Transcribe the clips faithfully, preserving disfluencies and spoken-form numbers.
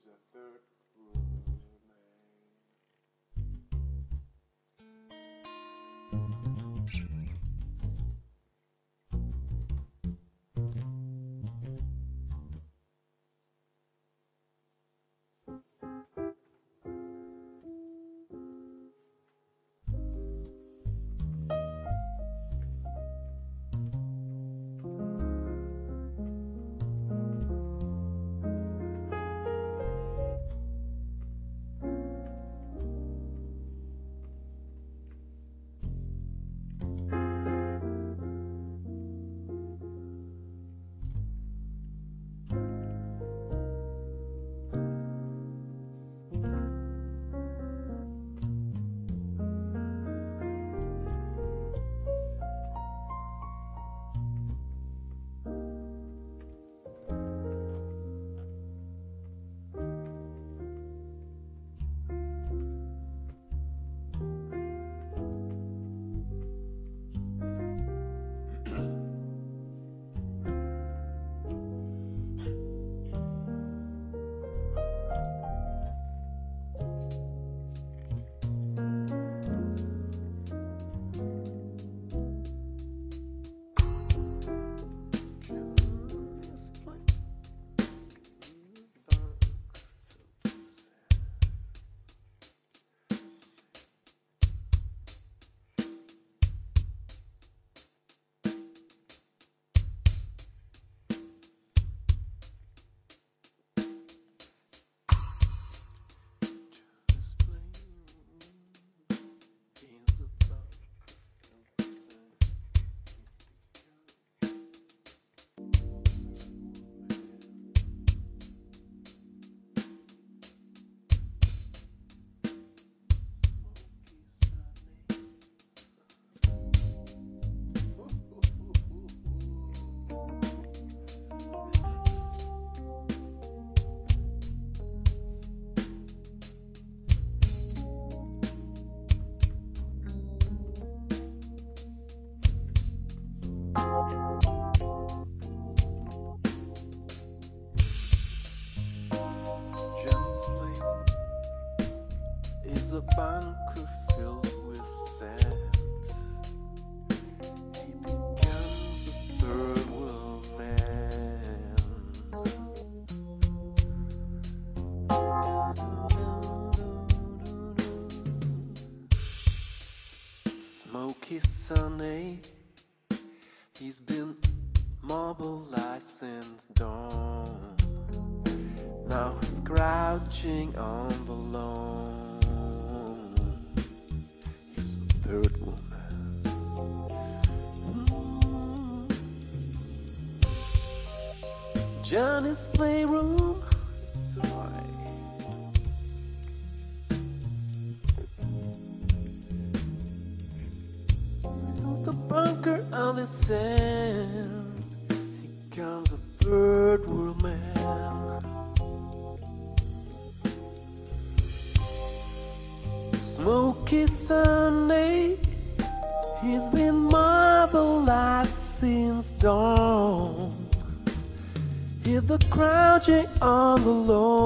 a third world is a bunker filled with sand. He becomes a third world man. Smoky Sunday, he's been mobilized since dawn. Now he's crouching on the lawn. He's a third woman. Mm. Johnny's playroom is tonight. The bunker on the sand, he comes a third world man. Smoky Sunday, he's been mobilized since dawn. Hear the crouching on the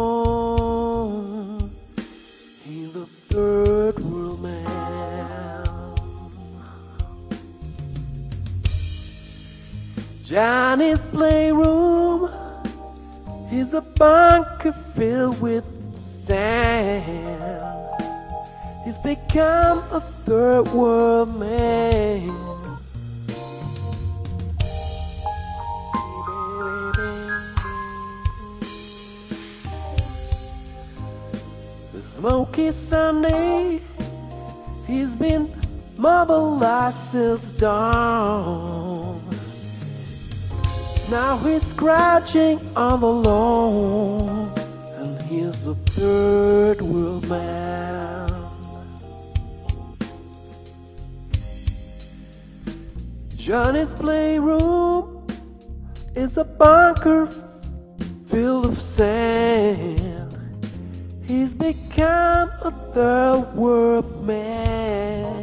lawn. He's the third world man. Johnny's playroom is a bunker filled with sand. He's become a third world man. The Smoky Sunday, he's been mobilized since dawn. Now he's crouching on the lawn, and he's the third world man. Johnny's playroom is a bunker filled of sand. He's become a third world man.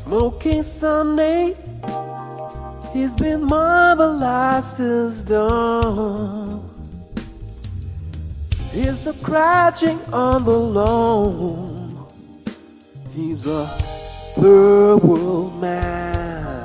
Smoky Sunday, he's been marvelized as dawn. He's the crouching on the lawn. He's a third world man.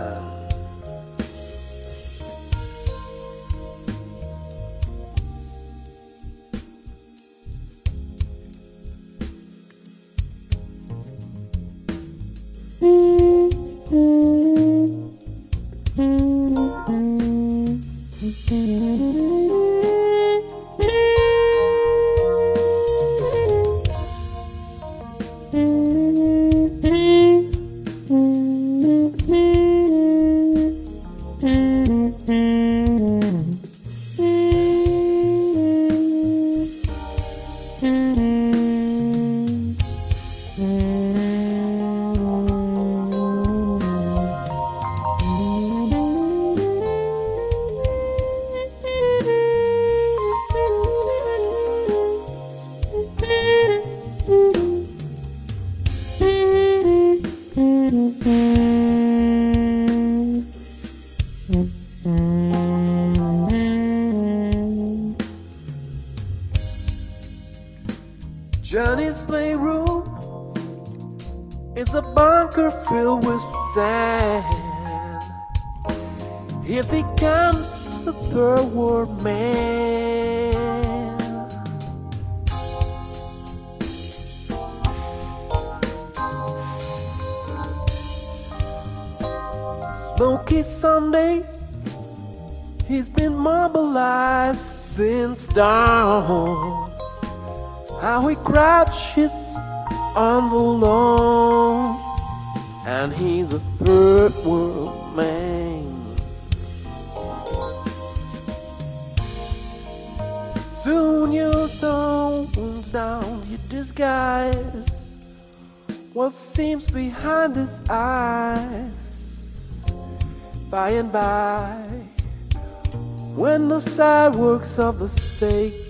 Johnny's playroom is a bunker filled with sand. He becomes a third world man. Smoky Sunday, he's been mobilized since dawn. How he crouches on the lawn, and he's a third world man. Soon your thrones down your disguise what seems behind his eyes. By and by, when the side works of the sake